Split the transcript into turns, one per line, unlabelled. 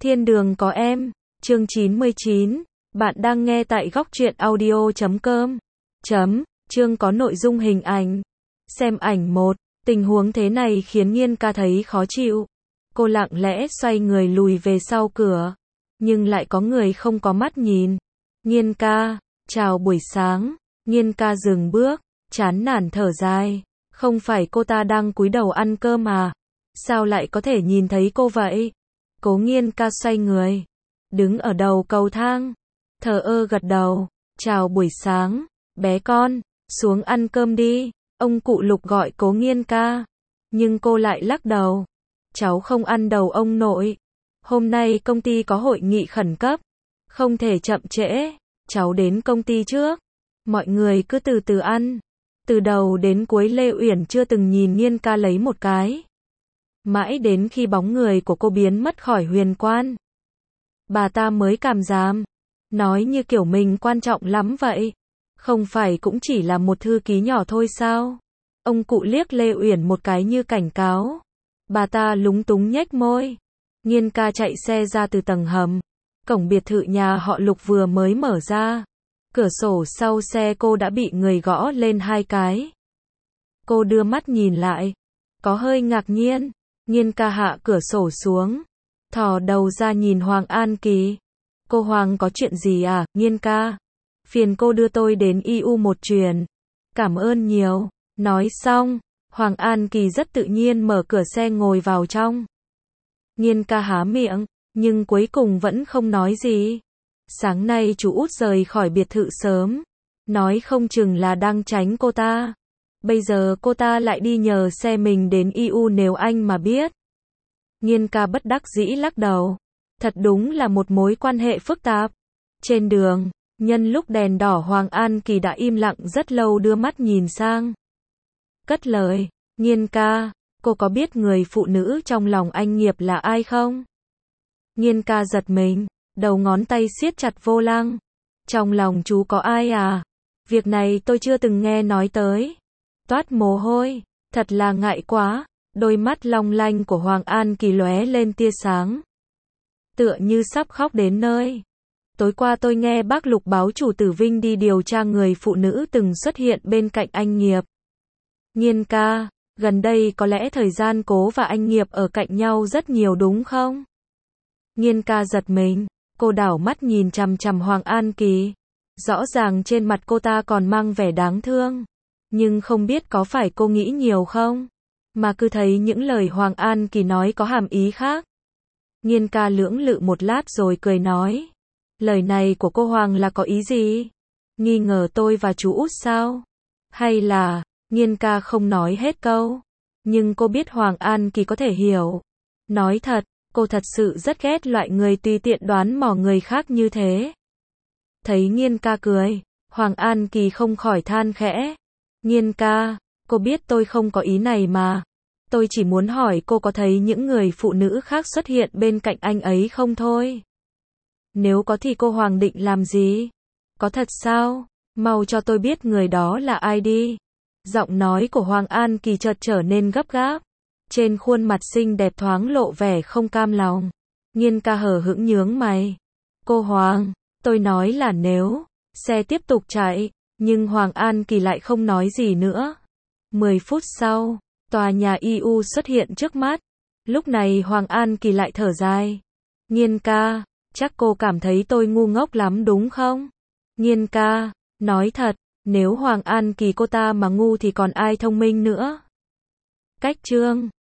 Thiên đường có em, chương 99, bạn đang nghe tại góc truyện audio.com. Chương có nội dung hình ảnh. Xem ảnh 1, tình huống thế này khiến Nhiên ca thấy khó chịu. Cô lặng lẽ xoay người lùi về sau cửa, nhưng lại có người không có mắt nhìn. Nhiên ca, chào buổi sáng. Nhiên ca dừng bước, chán nản thở dài. Không phải cô ta đang cúi đầu ăn cơm à? Sao lại có thể nhìn thấy cô vậy? Cố Nhiên ca xoay người, đứng ở đầu cầu thang, thờ ơ gật đầu. Chào buổi sáng, bé con, xuống ăn cơm đi. Ông cụ Lục gọi Cố Nhiên ca, nhưng cô lại lắc đầu. Cháu không ăn đâu ông nội. Hôm nay công ty có hội nghị khẩn cấp, không thể chậm trễ. Cháu đến công ty trước. Mọi người cứ từ từ ăn. Từ đầu đến cuối Lê Uyển chưa từng nhìn Nhiên ca lấy một cái. Mãi đến khi bóng người của cô biến mất khỏi huyền quan, bà ta mới cảm giảm, nói như kiểu mình quan trọng lắm vậy. Không phải cũng chỉ là một thư ký nhỏ thôi sao? Ông cụ liếc Lê Uyển một cái như cảnh cáo. Bà ta lúng túng nhếch môi. Nhiên ca chạy xe ra từ tầng hầm. Cổng biệt thự nhà họ Lục vừa mới mở ra. Cửa sổ sau xe cô đã bị người gõ lên 2 cái. Cô đưa mắt nhìn lại, có hơi ngạc nhiên. Nhiên ca hạ cửa sổ xuống, thò đầu ra nhìn Hoàng An Kỳ. Cô Hoàng có chuyện gì à? Nhiên ca, phiền cô đưa tôi đến IU một chuyến. Cảm ơn nhiều. Nói xong, Hoàng An Kỳ rất tự nhiên mở cửa xe ngồi vào trong. Nhiên ca há miệng, nhưng cuối cùng vẫn không nói gì. Sáng nay chú út rời khỏi biệt thự sớm, nói không chừng là đang tránh cô ta. Bây giờ cô ta lại đi nhờ xe mình đến IU nếu anh mà biết. Nhiên ca bất đắc dĩ lắc đầu. Thật đúng là một mối quan hệ phức tạp. Trên đường, nhân lúc đèn đỏ Hoàng An Kỳ đã im lặng rất lâu đưa mắt nhìn sang. Cất lời, Nhiên ca, cô có biết người phụ nữ trong lòng anh Nghiệp là ai không? Nhiên ca giật mình, đầu ngón tay siết chặt vô lăng. Trong lòng chú có ai à? Việc này tôi chưa từng nghe nói tới. Toát mồ hôi, thật là ngại quá. Đôi mắt long lanh của Hoàng An Kỳ lóe lên tia sáng, tựa như sắp khóc đến nơi. Tối qua tôi nghe bác Lục báo chủ Tử Vinh đi điều tra người phụ nữ từng xuất hiện bên cạnh anh Nghiệp. Nhiên ca, gần đây có lẽ thời gian Cố và anh Nghiệp ở cạnh nhau rất nhiều đúng không? Nhiên ca giật mình, cô đảo mắt nhìn chằm chằm Hoàng An Kỳ. Rõ ràng trên mặt cô ta còn mang vẻ đáng thương. Nhưng không biết có phải cô nghĩ nhiều không? Mà cứ thấy những lời Hoàng An Kỳ nói có hàm ý khác. Nhiên ca lưỡng lự một lát rồi cười nói. Lời này của cô Hoàng là có ý gì? Nghi ngờ tôi và chú út sao? Hay là... Nhiên ca không nói hết câu. Nhưng cô biết Hoàng An Kỳ có thể hiểu. Nói thật, cô thật sự rất ghét loại người tùy tiện đoán mò người khác như thế. Thấy Nhiên ca cười, Hoàng An Kỳ không khỏi than khẽ. Nhiên ca, cô biết tôi không có ý này mà. Tôi chỉ muốn hỏi cô có thấy những người phụ nữ khác xuất hiện bên cạnh anh ấy không thôi. Nếu có thì cô Hoàng định làm gì? Có thật sao? Mau cho tôi biết người đó là ai đi. Giọng nói của Hoàng An Kỳ chợt trở nên gấp gáp. Trên khuôn mặt xinh đẹp thoáng lộ vẻ không cam lòng. Nhiên ca hờ hững nhướng mày. Cô Hoàng, tôi nói là nếu. Xe tiếp tục chạy, nhưng Hoàng An Kỳ lại không nói gì nữa. 10 phút sau, tòa nhà IU xuất hiện trước mắt. Lúc này Hoàng An Kỳ lại thở dài. Nhiên ca, chắc cô cảm thấy tôi ngu ngốc lắm đúng không? Nhiên ca, nói thật, nếu Hoàng An Kỳ cô ta mà ngu thì còn ai thông minh nữa? Cách chương